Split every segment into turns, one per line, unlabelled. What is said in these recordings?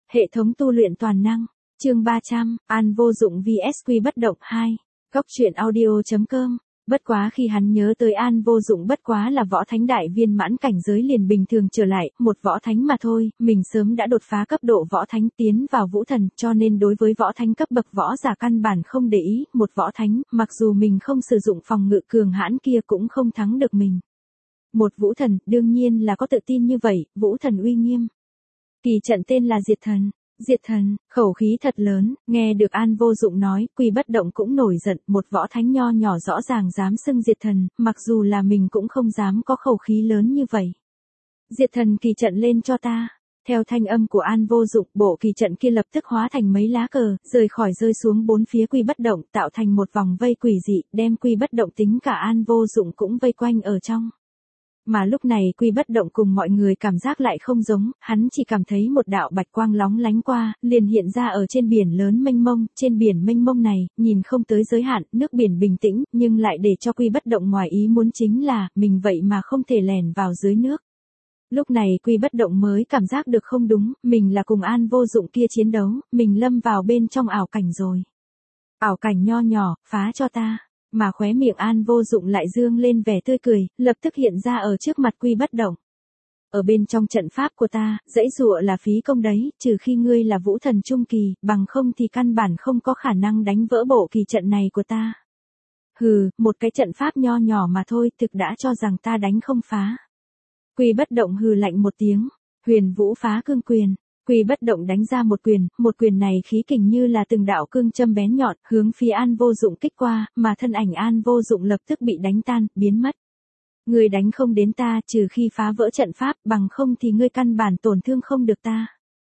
Hệ thống tu luyện toàn năng, chương 300, An Vô Dụng vs Quy Bất Động 2. Góc truyện audio.com. Bất quá khi hắn nhớ tới An Vô Dụng bất quá là võ thánh đại viên mãn cảnh giới liền bình thường trở lại, một võ thánh mà thôi, mình sớm đã đột phá cấp độ võ thánh tiến vào vũ thần, cho nên đối với võ thánh cấp bậc võ giả căn bản không để ý, một võ thánh, mặc dù mình không sử dụng phòng ngự cường hãn kia cũng không thắng được mình. Một vũ thần, đương nhiên là có tự tin như vậy, vũ thần uy nghiêm. Kỳ trận tên là Diệt Thần. Diệt Thần, khẩu khí thật lớn, nghe được An Vô Dụng nói, Quy Bất Động cũng nổi giận, một võ thánh nho nhỏ rõ ràng dám xưng Diệt Thần, mặc dù là mình cũng không dám có khẩu khí lớn như vậy. Diệt Thần kỳ trận lên cho ta. Theo thanh âm của An Vô Dụng, bộ kỳ trận kia lập tức hóa thành mấy lá cờ, rời xuống bốn phía Quy Bất Động, tạo thành một vòng vây quỷ dị, đem Quy Bất Động tính cả An Vô Dụng cũng vây quanh ở trong. Mà lúc này Quy Bất Động cùng mọi người cảm giác lại không giống, hắn chỉ cảm thấy một đạo bạch quang lóng lánh qua, liền hiện ra ở trên biển lớn mênh mông, trên biển mênh mông này, nhìn không tới giới hạn, nước biển bình tĩnh, nhưng lại để cho Quy Bất Động ngoài ý muốn chính là, mình vậy mà không thể lèn vào dưới nước. Lúc này Quy Bất Động mới cảm giác được không đúng, mình là cùng An Vô Dụng kia chiến đấu, mình lâm vào bên trong ảo cảnh rồi. Ảo cảnh nho nhỏ, phá cho ta. Mà khóe miệng An Vô Dụng lại dương lên vẻ tươi cười, lập tức hiện ra ở trước mặt Quy Bất Động. Ở bên trong trận pháp của ta, dãy dụa là phí công đấy, trừ khi ngươi là vũ thần trung kỳ, bằng không thì căn bản không có khả năng đánh vỡ bộ kỳ trận này của ta. Hừ, một cái trận pháp nho nhỏ mà thôi, thực đã cho rằng ta đánh không phá. Quy Bất Động hừ lạnh một tiếng, Huyền Vũ Phá Cương Quyền. Quy Bất Động đánh ra một quyền này khí kình như là từng đạo cương châm bén nhọn, hướng phía An Vô Dụng kích qua, mà thân ảnh An Vô Dụng lập tức bị đánh tan, biến mất. Ngươi đánh không đến ta, trừ khi phá vỡ trận pháp, bằng không thì ngươi căn bản tổn thương không được ta.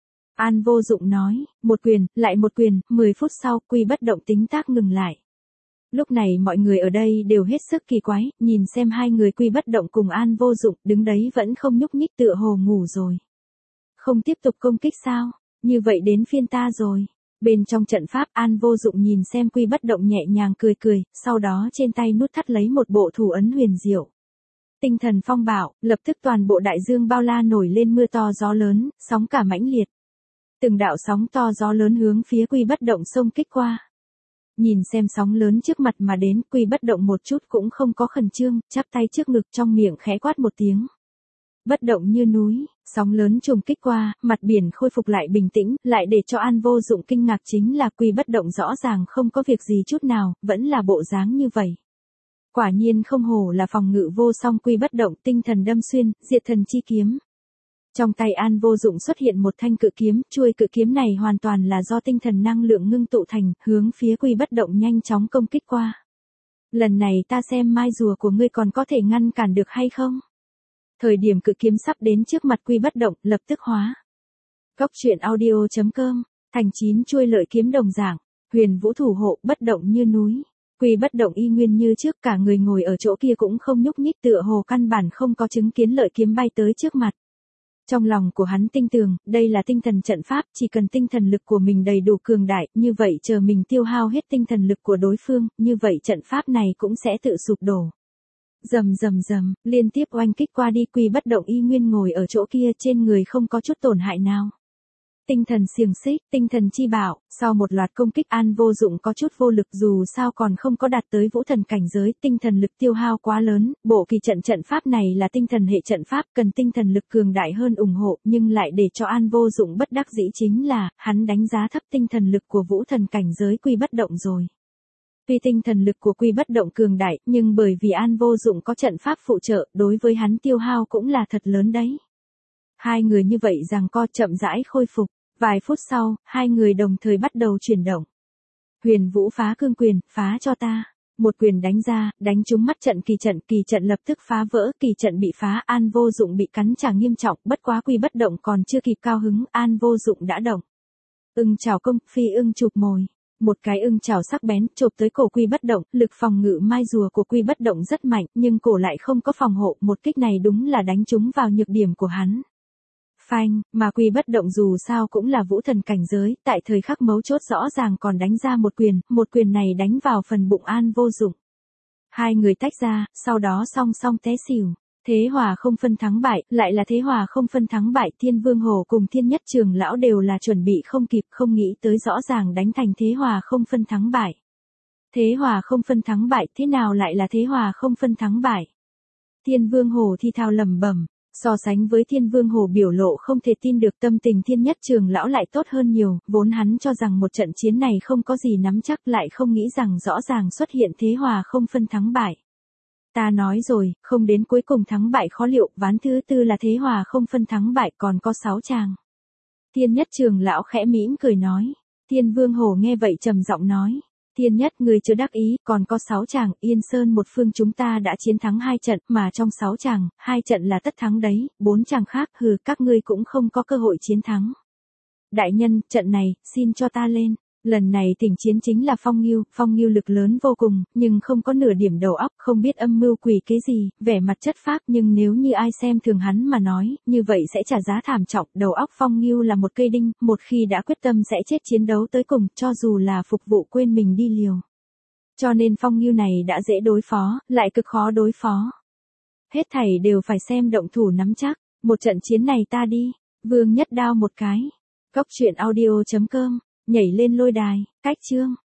An Vô Dụng nói, một quyền, lại một quyền, 10 phút sau, Quy Bất Động tính tác ngừng lại. Lúc này mọi người ở đây đều hết sức kỳ quái, nhìn xem hai người Quy Bất Động cùng An Vô Dụng, đứng đấy vẫn không nhúc nhích tựa hồ ngủ rồi. Không tiếp tục công kích sao? Như vậy đến phiên ta rồi. Bên trong trận pháp An Vô Dụng nhìn xem Quy Bất Động nhẹ nhàng cười cười, sau đó trên tay nút thắt lấy một bộ thủ ấn huyền diệu. Tinh thần phong bạo, lập tức toàn bộ đại dương bao la nổi lên mưa to gió lớn, sóng cả mãnh liệt. Từng đạo sóng to gió lớn hướng phía Quy Bất Động xông kích qua. Nhìn xem sóng lớn trước mặt mà đến, Quy Bất Động một chút cũng không có khẩn trương, chắp tay trước ngực trong miệng khẽ quát một tiếng. Bất động như núi, sóng lớn trùng kích qua, mặt biển khôi phục lại bình tĩnh, lại để cho An Vô Dụng kinh ngạc chính là Quy Bất Động rõ ràng không có việc gì chút nào, vẫn là bộ dáng như vậy. Quả nhiên không hổ là phòng ngự vô song Quy Bất Động, tinh thần đâm xuyên, Diệt Thần chi kiếm. Trong tay An Vô Dụng xuất hiện một thanh cự kiếm, chuôi cự kiếm này hoàn toàn là do tinh thần năng lượng ngưng tụ thành, hướng phía Quy Bất Động nhanh chóng công kích qua. Lần này ta xem mai rùa của ngươi còn có thể ngăn cản được hay không? Thời điểm cự kiếm sắp đến trước mặt Quy Bất Động, lập tức hóa. Góc truyện audio.com, thành 9 chuôi lợi kiếm đồng dạng, Huyền Vũ thủ hộ, bất động như núi. Quy Bất Động y nguyên như trước, cả người ngồi ở chỗ kia cũng không nhúc nhích, tựa hồ căn bản không có chứng kiến lợi kiếm bay tới trước mặt. Trong lòng của hắn tinh tường, đây là tinh thần trận pháp, chỉ cần tinh thần lực của mình đầy đủ cường đại, như vậy chờ mình tiêu hao hết tinh thần lực của đối phương, như vậy trận pháp này cũng sẽ tự sụp đổ. Rầm rầm rầm, liên tiếp oanh kích qua đi, Quy Bất Động y nguyên ngồi ở chỗ kia, trên người không có chút tổn hại nào. Tinh thần xiềng xích, tinh thần chi bảo, sau một loạt công kích An Vô Dụng có chút vô lực, dù sao còn không có đạt tới vũ thần cảnh giới, tinh thần lực tiêu hao quá lớn, bộ kỳ trận pháp này là tinh thần hệ trận pháp, cần tinh thần lực cường đại hơn ủng hộ, nhưng lại để cho An Vô Dụng bất đắc dĩ chính là, hắn đánh giá thấp tinh thần lực của vũ thần cảnh giới Quy Bất Động rồi. Tuy tinh thần lực của Quy Bất Động cường đại, nhưng bởi vì An Vô Dụng có trận pháp phụ trợ, đối với hắn tiêu hao cũng là thật lớn đấy. Hai người như vậy giằng co chậm rãi khôi phục, vài phút sau, hai người đồng thời bắt đầu chuyển động. Huyền Vũ Phá Cương Quyền, phá cho ta. Một quyền đánh ra, đánh trúng mắt trận, kỳ trận lập tức phá vỡ, kỳ trận bị phá, An Vô Dụng bị cắn trả nghiêm trọng, bất quá Quy Bất Động còn chưa kịp cao hứng, An Vô Dụng đã động. Ưng chảo công, phi ưng chụp mồi. Một cái ưng chảo sắc bén chộp tới cổ Quy Bất Động, lực phòng ngự mai rùa của Quy Bất Động rất mạnh, nhưng cổ lại không có phòng hộ, một kích này đúng là đánh trúng vào nhược điểm của hắn. Phanh, mà Quy Bất Động dù sao cũng là vũ thần cảnh giới, tại thời khắc mấu chốt rõ ràng còn đánh ra một quyền này đánh vào phần bụng An Vô Dụng. Hai người tách ra, sau đó song song té xỉu. Thế hòa không phân thắng bại, lại là thế hòa không phân thắng bại, Thiên Vương Hổ cùng Thiên Nhất Trường Lão đều là chuẩn bị không kịp, không nghĩ tới rõ ràng đánh thành thế hòa không phân thắng bại. Thế hòa không phân thắng bại, thế nào lại là thế hòa không phân thắng bại? Thiên Vương Hổ thi thao lẩm bẩm, so sánh với Thiên Vương Hổ biểu lộ không thể tin được, tâm tình Thiên Nhất Trường Lão lại tốt hơn nhiều, vốn hắn cho rằng một trận chiến này không có gì nắm chắc, lại không nghĩ rằng rõ ràng xuất hiện thế hòa không phân thắng bại. Ta nói rồi, không đến cuối cùng thắng bại khó liệu, ván thứ tư là thế hòa không phân thắng bại, còn có 6 chàng. Thiên Nhất Trường Lão khẽ mỉm cười nói. Thiên Vương Hổ nghe vậy trầm giọng nói. Thiên Nhất, người chưa đắc ý, còn có 6 chàng, Yên Sơn một phương chúng ta đã chiến thắng 2 trận, mà trong 6 chàng, 2 trận là tất thắng đấy, 4 chàng khác, các ngươi cũng không có cơ hội chiến thắng. Đại nhân, trận này, xin cho ta lên. Lần này thỉnh chiến chính là Phong Ngưu lực lớn vô cùng, nhưng không có nửa điểm đầu óc, không biết âm mưu quỷ kế gì, vẻ mặt chất phác, nhưng nếu như ai xem thường hắn mà nói, như vậy sẽ trả giá thảm trọng, đầu óc Phong Ngưu là một cây đinh, một khi đã quyết tâm sẽ chết chiến đấu tới cùng, cho dù là phục vụ quên mình đi liều. Cho nên Phong Ngưu này đã dễ đối phó, lại cực khó đối phó. Hết thảy đều phải xem động thủ nắm chắc, một trận chiến này ta đi, Vương Nhất đao một cái. Cốc truyện audio.com, nhảy lên lôi đài, cách chương.